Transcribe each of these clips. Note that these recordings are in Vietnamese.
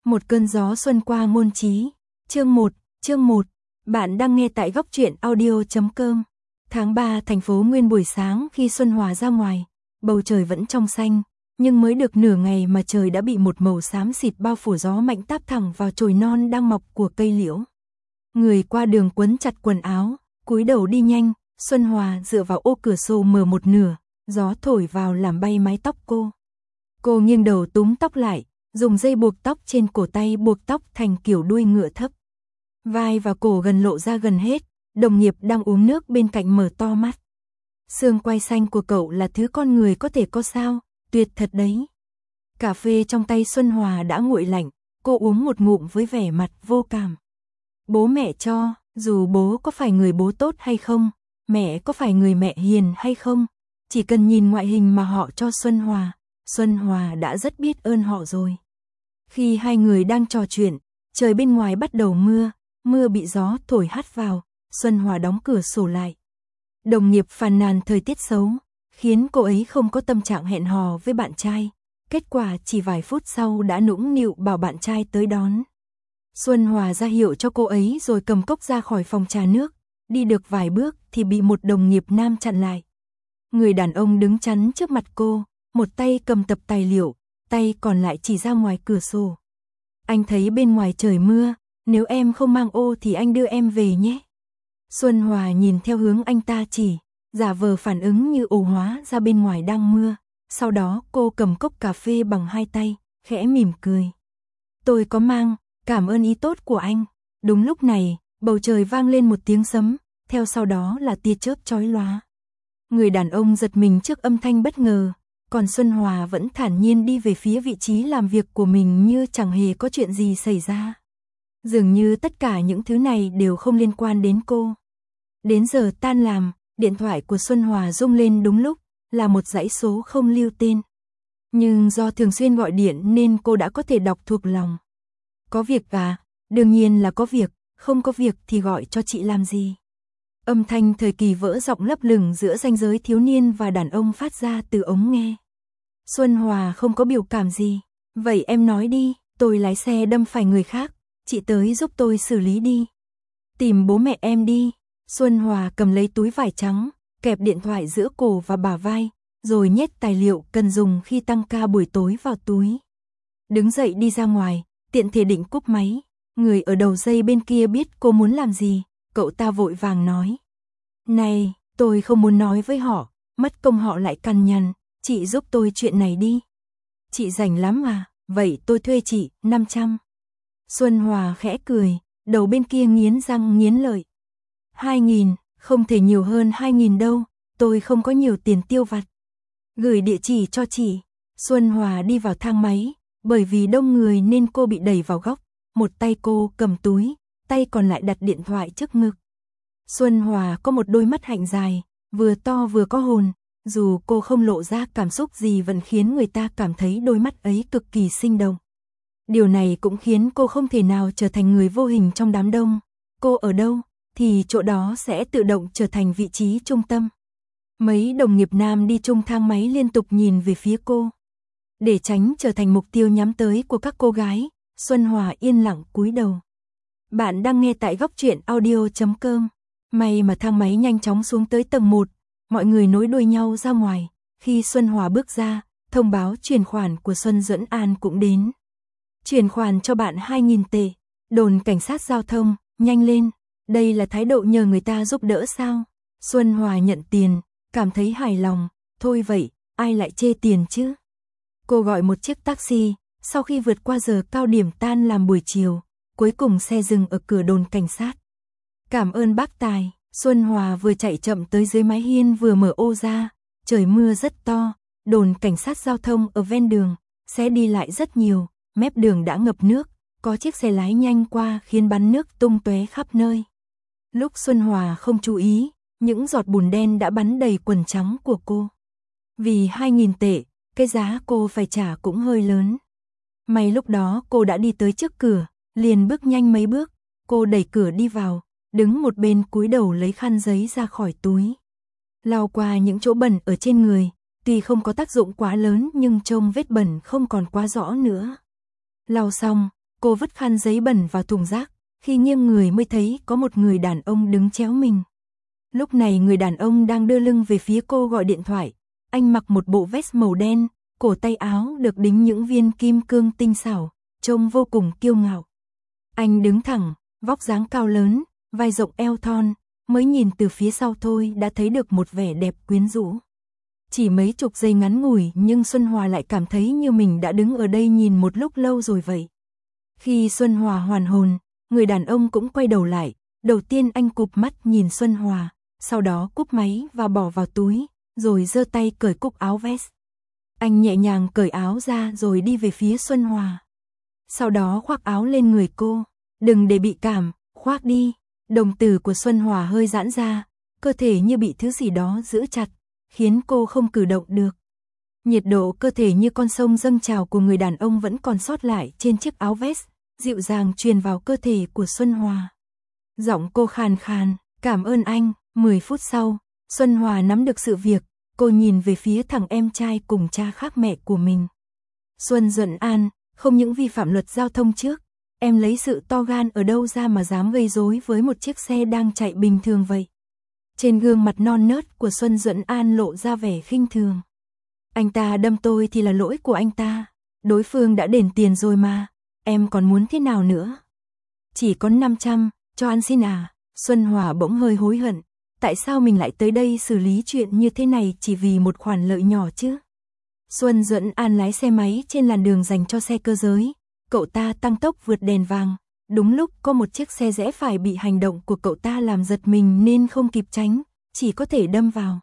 Một cơn gió xuân qua ngôn trí. Chương 1. Bạn đang nghe tại góc truyện audio.com. Tháng 3 thành phố Nguyên buổi sáng khi Xuân Hòa ra ngoài, bầu trời vẫn trong xanh, nhưng mới được nửa ngày mà trời đã bị một màu xám xịt bao phủ, gió mạnh táp thẳng vào chồi non đang mọc của cây liễu. Người qua đường quấn chặt quần áo, cúi đầu đi nhanh, Xuân Hòa dựa vào ô cửa sổ mở một nửa, gió thổi vào làm bay mái tóc cô. Cô nghiêng đầu túm tóc lại, dùng dây buộc tóc trên cổ tay buộc tóc thành kiểu đuôi ngựa thấp. Vai và cổ gần lộ ra gần hết, đồng nghiệp đang uống nước bên cạnh mở to mắt. Xương quai xanh của cậu là thứ con người có thể có sao, tuyệt thật đấy. Cà phê trong tay Xuân Hòa đã nguội lạnh, cô uống một ngụm với vẻ mặt vô cảm. Bố mẹ cho, dù bố có phải người bố tốt hay không, mẹ có phải người mẹ hiền hay không, chỉ cần nhìn ngoại hình mà họ cho Xuân Hòa đã rất biết ơn họ rồi. Khi hai người đang trò chuyện, trời bên ngoài bắt đầu mưa bị gió thổi hắt vào, Xuân Hòa đóng cửa sổ lại. Đồng nghiệp phàn nàn thời tiết xấu, khiến cô ấy không có tâm trạng hẹn hò với bạn trai. Kết quả chỉ vài phút sau đã nũng nịu bảo bạn trai tới đón. Xuân Hòa ra hiệu cho cô ấy rồi cầm cốc ra khỏi phòng trà nước, đi được vài bước thì bị một đồng nghiệp nam chặn lại. Người đàn ông đứng chắn trước mặt cô, một tay cầm tập tài liệu, tay còn lại chỉ ra ngoài cửa sổ. Anh thấy bên ngoài trời mưa, nếu em không mang ô thì anh đưa em về nhé. Xuân Hòa nhìn theo hướng anh ta chỉ, giả vờ phản ứng như ồ, hóa ra bên ngoài đang mưa. Sau đó cô cầm cốc cà phê bằng hai tay, khẽ mỉm cười. Tôi có mang, cảm ơn ý tốt của anh. Đúng lúc này, bầu trời vang lên một tiếng sấm, theo sau đó là tia chớp chói lóa. Người đàn ông giật mình trước âm thanh bất ngờ, còn Xuân Hòa vẫn thản nhiên đi về phía vị trí làm việc của mình như chẳng hề có chuyện gì xảy ra. Dường như tất cả những thứ này đều không liên quan đến cô. Đến giờ tan làm, điện thoại của Xuân Hòa rung lên đúng lúc, là một dãy số không lưu tên. Nhưng do thường xuyên gọi điện nên cô đã có thể đọc thuộc lòng. Có việc à? Đương nhiên là có việc, không có việc thì gọi cho chị làm gì? Âm thanh thời kỳ vỡ giọng lấp lửng giữa ranh giới thiếu niên và đàn ông phát ra từ ống nghe. Xuân Hòa không có biểu cảm gì. Vậy em nói đi, tôi lái xe đâm phải người khác, chị tới giúp tôi xử lý đi. Tìm bố mẹ em đi. Xuân Hòa cầm lấy túi vải trắng, kẹp điện thoại giữa cổ và bả vai, rồi nhét tài liệu cần dùng khi tăng ca buổi tối vào túi. Đứng dậy đi ra ngoài, tiện thể định cúp máy. Người ở đầu dây bên kia biết cô muốn làm gì, cậu ta vội vàng nói. Này, tôi không muốn nói với họ, mất công họ lại cằn nhằn, chị giúp tôi chuyện này đi. Chị rảnh lắm à, vậy tôi thuê chị 500. Xuân Hòa khẽ cười, đầu bên kia nghiến răng nghiến lợi. 2.000, không thể nhiều hơn 2.000 đâu, tôi không có nhiều tiền tiêu vặt. Gửi địa chỉ cho chị. Xuân Hòa đi vào thang máy, bởi vì đông người nên cô bị đẩy vào góc, một tay cô cầm túi, tay còn lại đặt điện thoại trước ngực. Xuân Hòa có một đôi mắt hạnh dài, vừa to vừa có hồn, dù cô không lộ ra cảm xúc gì vẫn khiến người ta cảm thấy đôi mắt ấy cực kỳ sinh động. Điều này cũng khiến cô không thể nào trở thành người vô hình trong đám đông. Cô ở đâu thì chỗ đó sẽ tự động trở thành vị trí trung tâm. Mấy đồng nghiệp nam đi chung thang máy liên tục nhìn về phía cô. Để tránh trở thành mục tiêu nhắm tới của các cô gái, Xuân Hòa yên lặng cúi đầu. Bạn đang nghe tại góc truyện audio.com. May mà thang máy nhanh chóng xuống tới tầng 1, mọi người nối đuôi nhau ra ngoài. Khi Xuân Hòa bước ra, thông báo chuyển khoản của Xuân Duẫn An cũng đến. Chuyển khoản cho bạn 2.000 tệ, đồn cảnh sát giao thông, nhanh lên. Đây là thái độ nhờ người ta giúp đỡ sao? Xuân Hòa nhận tiền, cảm thấy hài lòng, thôi vậy, ai lại chê tiền chứ? Cô gọi một chiếc taxi, sau khi vượt qua giờ cao điểm tan làm buổi chiều, cuối cùng xe dừng ở cửa đồn cảnh sát. Cảm ơn bác Tài. Xuân Hòa vừa chạy chậm tới dưới mái hiên vừa mở ô ra, trời mưa rất to, đồn cảnh sát giao thông ở ven đường, xe đi lại rất nhiều, mép đường đã ngập nước, có chiếc xe lái nhanh qua khiến bắn nước tung tóe khắp nơi. Lúc Xuân Hòa không chú ý, những giọt bùn đen đã bắn đầy quần trắng của cô. Vì 2.000 tệ, cái giá cô phải trả cũng hơi lớn. May lúc đó cô đã đi tới trước cửa, liền bước nhanh mấy bước, cô đẩy cửa đi vào, đứng một bên cúi đầu lấy khăn giấy ra khỏi túi. Lau qua những chỗ bẩn ở trên người, tuy không có tác dụng quá lớn nhưng trông vết bẩn không còn quá rõ nữa. Lau xong, Cô vứt khăn giấy bẩn vào thùng rác, khi nghiêng người mới thấy có một người đàn ông đứng chéo mình. Lúc này người đàn ông đang đưa lưng về phía cô gọi điện thoại. Anh mặc một bộ vest màu đen, cổ tay áo được đính những viên kim cương tinh xảo, trông vô cùng kiêu ngạo. Anh đứng thẳng, vóc dáng cao lớn, vai rộng eo thon, mới nhìn từ phía sau thôi đã thấy được một vẻ đẹp quyến rũ. Chỉ mấy chục giây ngắn ngủi nhưng Xuân Hòa lại cảm thấy như mình đã đứng ở đây nhìn một lúc lâu rồi vậy. Khi Xuân Hòa hoàn hồn, người đàn ông cũng quay đầu lại, đầu tiên anh cụp mắt nhìn Xuân Hòa, sau đó cúp máy và bỏ vào túi, rồi giơ tay cởi cúc áo vest. Anh nhẹ nhàng cởi áo ra rồi đi về phía Xuân Hòa. Sau đó khoác áo lên người cô, đừng để bị cảm, khoác đi. Đồng tử của Xuân Hòa hơi giãn ra, cơ thể như bị thứ gì đó giữ chặt, khiến cô không cử động được. Nhiệt độ cơ thể như con sông dâng trào của người đàn ông vẫn còn sót lại trên chiếc áo vest, dịu dàng truyền vào cơ thể của Xuân Hòa. Giọng cô khàn khàn, cảm ơn anh. 10 phút sau, Xuân Hòa nắm được sự việc, cô nhìn về phía thằng em trai cùng cha khác mẹ của mình. Xuân Duẫn An, không những vi phạm luật giao thông trước, em lấy sự to gan ở đâu ra mà dám gây rối với một chiếc xe đang chạy bình thường vậy? Trên gương mặt non nớt của Xuân Duẫn An lộ ra vẻ khinh thường. Anh ta đâm tôi thì là lỗi của anh ta, đối phương đã đền tiền rồi mà, em còn muốn thế nào nữa? Chỉ có 500, cho ăn xin à? Xuân Hòa bỗng hơi hối hận, tại sao mình lại tới đây xử lý chuyện như thế này chỉ vì một khoản lợi nhỏ chứ? Xuân Duẫn An lái xe máy trên làn đường dành cho xe cơ giới, cậu ta tăng tốc vượt đèn vàng, đúng lúc có một chiếc xe rẽ phải bị hành động của cậu ta làm giật mình nên không kịp tránh, chỉ có thể đâm vào.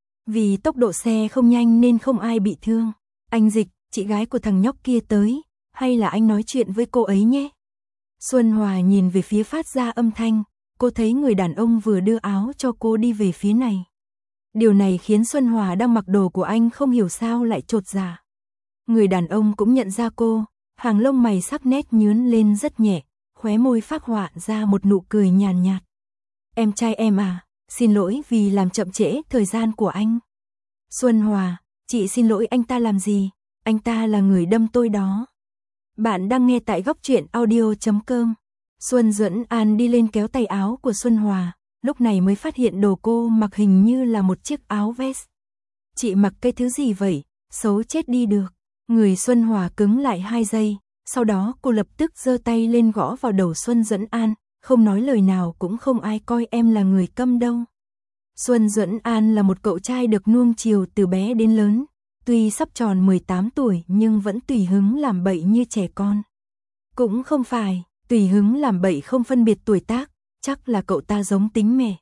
Vì tốc độ xe không nhanh nên không ai bị thương. Anh Dịch, chị gái của thằng nhóc kia tới, hay là anh nói chuyện với cô ấy nhé? Xuân Hòa nhìn về phía phát ra âm thanh, cô thấy người đàn ông vừa đưa áo cho cô đi về phía này. Điều này khiến Xuân Hòa đang mặc đồ của anh không hiểu sao lại chột dạ. Người đàn ông cũng nhận ra cô, hàng lông mày sắc nét nhướn lên rất nhẹ, khóe môi phác họa ra một nụ cười nhàn nhạt. Em trai em à, xin lỗi vì làm chậm trễ thời gian của anh. Xuân Hòa, chị xin lỗi anh ta làm gì, anh ta là người đâm tôi đó. Bạn đang nghe tại góc truyện audio.com. Xuân Duẫn An đi lên kéo tay áo của Xuân Hòa, lúc này mới phát hiện đồ cô mặc hình như là một chiếc áo vest. Chị mặc cái thứ gì vậy, xấu chết đi được. Người Xuân Hòa cứng lại 2 giây, sau đó cô lập tức giơ tay lên gõ vào đầu Xuân Duẫn An, không nói lời nào cũng không ai coi em là người câm đâu. Xuân Duẫn An là một cậu trai được nuông chiều từ bé đến lớn, tuy sắp tròn 18 tuổi nhưng vẫn tùy hứng làm bậy như trẻ con. Cũng không phải, tùy hứng làm bậy không phân biệt tuổi tác, chắc là cậu ta giống tính mẹ.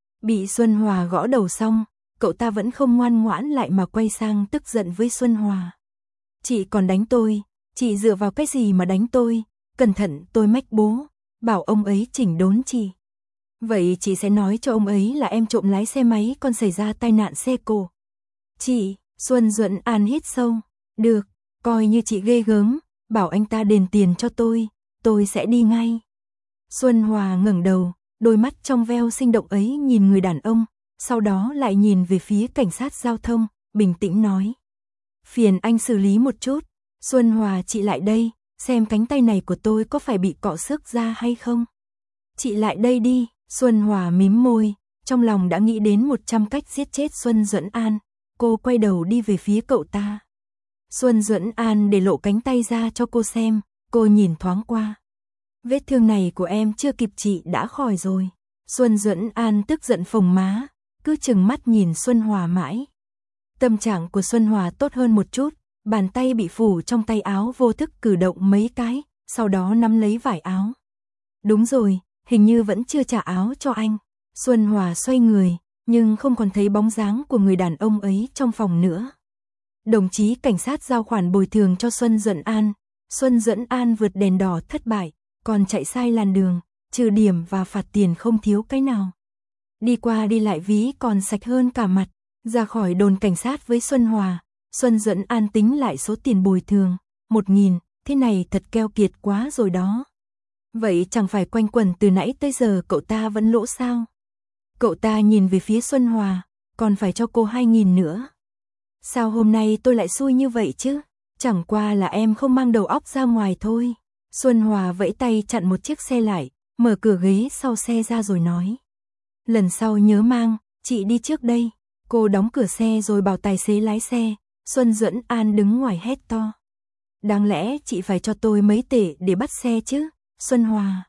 Bị Xuân Hòa gõ đầu xong, cậu ta vẫn không ngoan ngoãn lại mà quay sang tức giận với Xuân Hòa. Chị còn đánh tôi, chị dựa vào cái gì mà đánh tôi, cẩn thận tôi mách bố, bảo ông ấy chỉnh đốn chị. Vậy chị sẽ nói cho ông ấy là em trộm lái xe máy còn xảy ra tai nạn xe cộ. Chị, Xuân Duẫn An hít sâu, được, coi như chị ghê gớm, bảo anh ta đền tiền cho tôi sẽ đi ngay. Xuân Hòa ngẩng đầu, đôi mắt trong veo sinh động ấy nhìn người đàn ông, sau đó lại nhìn về phía cảnh sát giao thông, bình tĩnh nói. Phiền anh xử lý một chút, Xuân Hòa chị lại đây, xem cánh tay này của tôi có phải bị cọ xước ra hay không. Chị lại đây đi, Xuân Hòa mím môi, trong lòng đã nghĩ đến 100 cách giết chết Xuân Duẫn An, cô quay đầu đi về phía cậu ta. Xuân Duẫn An để lộ cánh tay ra cho cô xem, cô nhìn thoáng qua. Vết thương này của em chưa kịp trị đã khỏi rồi. Xuân Duẫn An tức giận phồng má, cứ chừng mắt nhìn Xuân Hòa mãi. Tâm trạng của Xuân Hòa tốt hơn một chút, bàn tay bị phủ trong tay áo vô thức cử động mấy cái, sau đó nắm lấy vải áo. Đúng rồi, hình như vẫn chưa trả áo cho anh. Xuân Hòa xoay người, nhưng không còn thấy bóng dáng của người đàn ông ấy trong phòng nữa. Đồng chí cảnh sát giao khoản bồi thường cho Xuân Duẫn An. Xuân Duẫn An vượt đèn đỏ thất bại, còn chạy sai làn đường, trừ điểm và phạt tiền không thiếu cái nào. Đi qua đi lại ví còn sạch hơn cả mặt, ra khỏi đồn cảnh sát với Xuân Hòa. Xuân Duẫn An tính lại số tiền bồi thường, 1.000, thế này thật keo kiệt quá rồi đó. Vậy chẳng phải quanh quẩn từ nãy tới giờ cậu ta vẫn lỗ sao? Cậu ta nhìn về phía Xuân Hòa, còn phải cho cô 2.000 nữa. Sao hôm nay tôi lại xui như vậy chứ? Chẳng qua là em không mang đầu óc ra ngoài thôi. Xuân Hòa vẫy tay chặn một chiếc xe lại, mở cửa ghế sau xe ra rồi nói. Lần sau nhớ mang, chị đi trước đây. Cô đóng cửa xe rồi bảo tài xế lái xe. Xuân Duẫn An đứng ngoài hét to. Đáng lẽ chị phải cho tôi mấy tệ để bắt xe chứ, Xuân Hòa.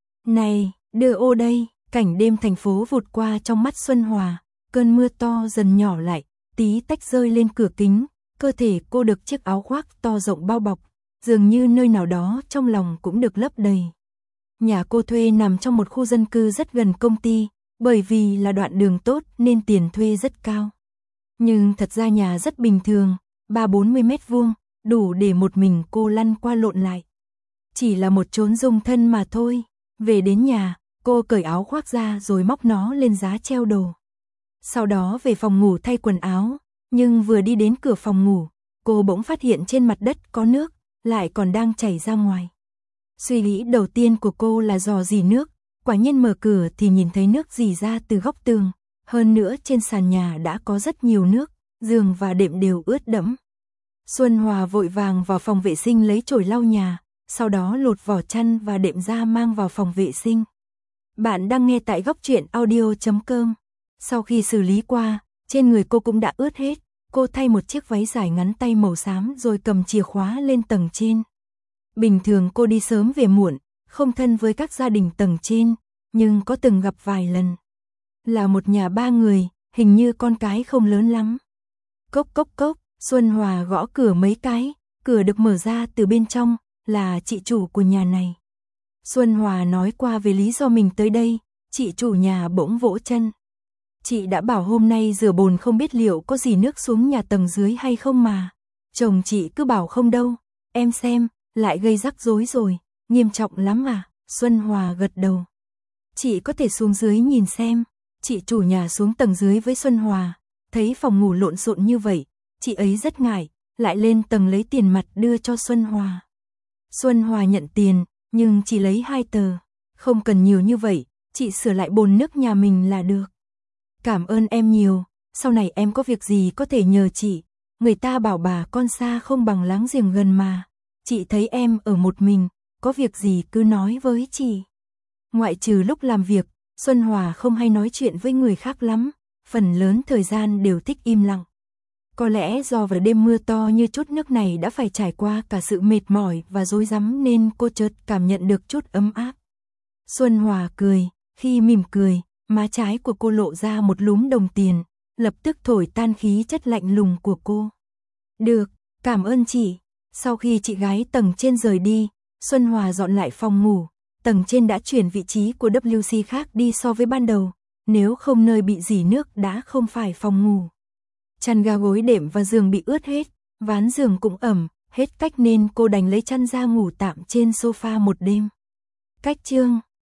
Này, đưa ô đây. Cảnh đêm thành phố vụt qua trong mắt Xuân Hòa. Cơn mưa to dần nhỏ lại, tí tách rơi lên cửa kính. Cơ thể cô được chiếc áo khoác to rộng bao bọc. Dường như nơi nào đó trong lòng cũng được lấp đầy. Nhà cô thuê nằm trong một khu dân cư rất gần công ty. Bởi vì là đoạn đường tốt nên tiền thuê rất cao. Nhưng thật ra nhà rất bình thường, 30-40 mét vuông, đủ để một mình cô lăn qua lộn lại. Chỉ là một chốn dung thân mà thôi. Về đến nhà, cô cởi áo khoác ra rồi móc nó lên giá treo đồ. Sau đó về phòng ngủ thay quần áo, nhưng vừa đi đến cửa phòng ngủ, cô bỗng phát hiện trên mặt đất có nước, lại còn đang chảy ra ngoài. Suy nghĩ đầu tiên của cô là dò dỉ nước. Quả nhiên mở cửa thì nhìn thấy nước rỉ ra từ góc tường, hơn nữa trên sàn nhà đã có rất nhiều nước, giường và đệm đều ướt đẫm. Xuân Hòa vội vàng vào phòng vệ sinh lấy chổi lau nhà, sau đó lột vỏ chăn và đệm ra mang vào phòng vệ sinh. Bạn đang nghe tại Góc Truyện Audio.com. Sau khi xử lý qua, trên người cô cũng đã ướt hết, cô thay một chiếc váy dài ngắn tay màu xám rồi cầm chìa khóa lên tầng trên. Bình thường cô đi sớm về muộn, không thân với các gia đình tầng trên, nhưng có từng gặp vài lần. Là một nhà 3 người, hình như con cái không lớn lắm. Cốc cốc cốc, Xuân Hòa gõ cửa mấy cái, cửa được mở ra từ bên trong, là chị chủ của nhà này. Xuân Hòa nói qua về lý do mình tới đây, chị chủ nhà bỗng vỗ chân. Chị đã bảo hôm nay rửa bồn không biết liệu có gì nước xuống nhà tầng dưới hay không mà. Chồng chị cứ bảo không đâu, em xem, lại gây rắc rối rồi. Nghiêm trọng lắm à? Xuân Hòa gật đầu. Chị có thể xuống dưới nhìn xem. Chị chủ nhà xuống tầng dưới với Xuân Hòa, thấy phòng ngủ lộn xộn như vậy, chị ấy rất ngại, lại lên tầng lấy tiền mặt đưa cho Xuân Hòa. Xuân Hòa nhận tiền, nhưng chỉ lấy 2 tờ. Không cần nhiều như vậy, chị sửa lại bồn nước nhà mình là được. Cảm ơn em nhiều, sau này em có việc gì có thể nhờ chị. Người ta bảo bà con xa không bằng láng giềng gần mà. Chị thấy em ở một mình, có việc gì cứ nói với chị. Ngoại trừ lúc làm việc, Xuân Hòa không hay nói chuyện với người khác lắm, phần lớn thời gian đều thích im lặng. Có lẽ do vào đêm mưa to như chút nước này đã phải trải qua cả sự mệt mỏi và rối rắm nên cô chợt cảm nhận được chút ấm áp. Xuân Hòa cười, khi mỉm cười, má trái của cô lộ ra một lúm đồng tiền, lập tức thổi tan khí chất lạnh lùng của cô. Được, cảm ơn chị. Sau khi chị gái tầng trên rời đi, Xuân Hòa dọn lại phòng ngủ. Tầng trên đã chuyển vị trí của WC khác đi so với ban đầu, nếu không nơi bị rỉ nước đã không phải phòng ngủ. Chăn ga gối đệm và giường bị ướt hết, ván giường cũng ẩm, hết cách nên cô đành lấy chăn ra ngủ tạm trên sofa một đêm. Cách chương